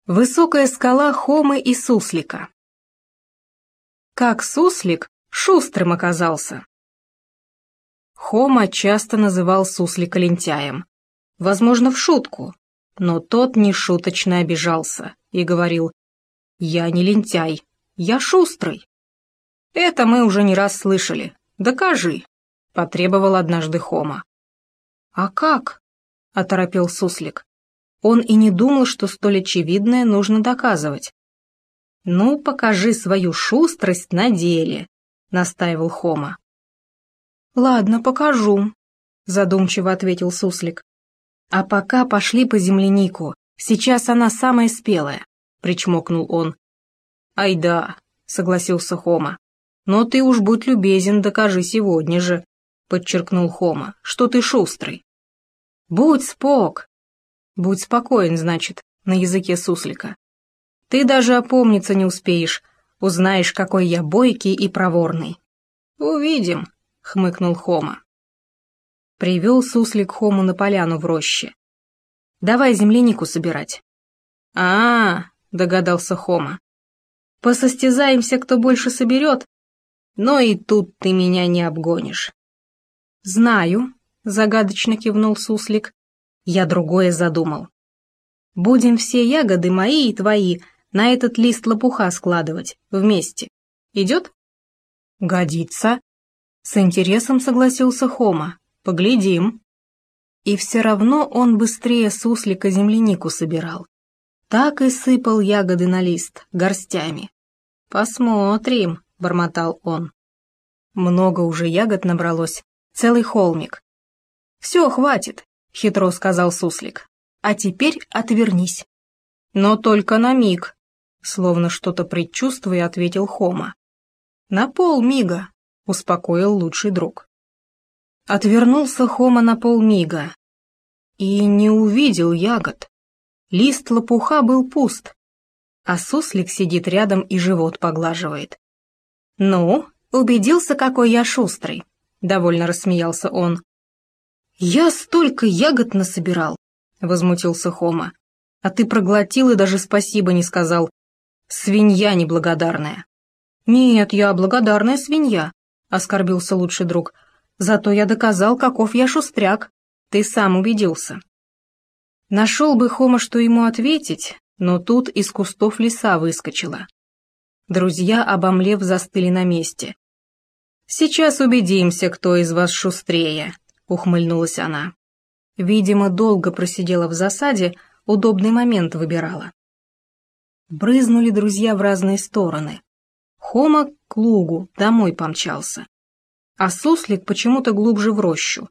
Высокая скала Хомы и Суслика. Как Суслик шустрым оказался. Хома часто называл Суслика лентяем. Возможно, в шутку, но тот нешуточно обижался и говорил: «Я не лентяй, я шустрый». «Это мы уже не раз слышали. Докажи», — потребовал однажды Хома. «А как?» — оторопел Суслик. Он и не думал, что столь очевидное нужно доказывать. «Ну, покажи свою шустрость на деле», — настаивал Хома. «Ладно, покажу», — задумчиво ответил Суслик. «А пока пошли по землянику, сейчас она самая спелая», — причмокнул он. «Ай да», — согласился Хома. «Но ты уж будь любезен, докажи сегодня же», — подчеркнул Хома, — «что ты шустрый». «Будь спок», «Будь спокоен», значит, на языке Суслика. «Ты даже опомниться не успеешь, узнаешь, какой я бойкий и проворный». «Увидим», — хмыкнул Хома. Привел Суслик Хому на поляну в роще. «Давай землянику собирать». Догадался Хома. «Посостязаемся, кто больше соберет, но и тут ты меня не обгонишь». «Знаю», — загадочно кивнул Суслик. «Я другое задумал. Будем все ягоды мои и твои на этот лист лопуха складывать вместе. Идет?» «Годится», — с интересом согласился Хома. «Поглядим». И все равно он быстрее Суслика землянику собирал. Так и сыпал ягоды на лист горстями. «Посмотрим», — бормотал он. Много уже ягод набралось, целый холмик. «Все, хватит», — хитро сказал Суслик. «А теперь отвернись». «Но только на миг», — словно что-то предчувствуя, ответил Хома. «На полмига», — успокоил лучший друг. Отвернулся Хома на полмига и не увидел ягод. Лист лопуха был пуст, а Суслик сидит рядом и живот поглаживает. «Ну, убедился, какой я шустрый», — довольно рассмеялся он. «Я столько ягод насобирал», — возмутился Хома. «А ты проглотил и даже спасибо не сказал. Свинья неблагодарная». «Нет, я благодарная свинья», — оскорбился лучший друг. «Зато я доказал, каков я шустряк. Ты сам убедился». Нашел бы Хома, что ему ответить, но тут из кустов лиса выскочила. Друзья, обомлев, застыли на месте. «Сейчас убедимся, кто из вас шустрее», — ухмыльнулась она. Видимо, долго просидела в засаде, удобный момент выбирала. Брызнули друзья в разные стороны. Хома к лугу, домой помчался. А Суслик почему-то глубже в рощу.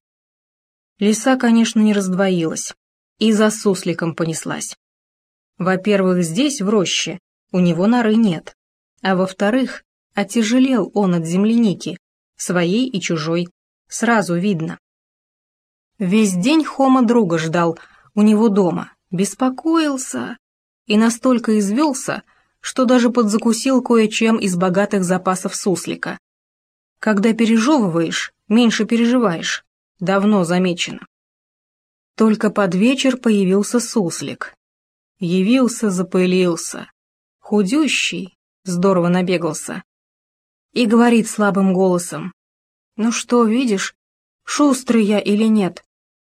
Лиса, конечно, не раздвоилась, и за Сусликом понеслась. Во-первых, здесь, в роще, у него норы нет, а во-вторых, отяжелел он от земляники, своей и чужой, сразу видно. Весь день Хома друга ждал у него дома, беспокоился и настолько извелся, что даже подзакусил кое-чем из богатых запасов Суслика. Когда пережевываешь, меньше переживаешь, давно замечено. Только под вечер появился Суслик. Явился, запылился, худющий, здорово набегался. И говорит слабым голосом: «Ну что, видишь, шустрый я или нет?»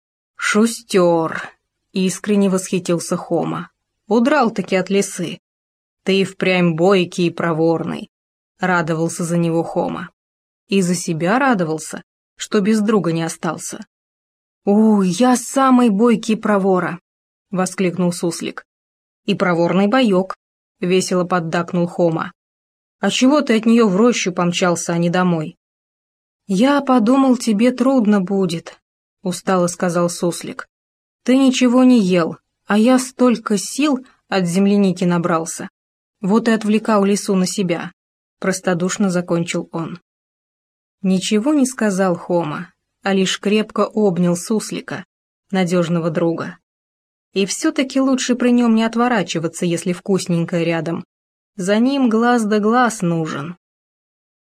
«Шустер», — искренне восхитился Хома. «Удрал-таки от лисы. Ты и впрямь бойкий и проворный», — радовался за него Хома. И за себя радовался, что без друга не остался. Я самый бойкий провора», — воскликнул Суслик. «И проворный боек», — весело поддакнул Хома. «А чего ты от нее в рощу помчался, а не домой?» «Я подумал, тебе трудно будет», — устало сказал Суслик. «Ты ничего не ел, а я столько сил от земляники набрался. Вот и отвлекал лису на себя», — простодушно закончил он. Ничего не сказал Хома, а лишь крепко обнял Суслика, надежного друга. И все-таки лучше при нем не отворачиваться, если вкусненькое рядом. За ним глаз да глаз нужен.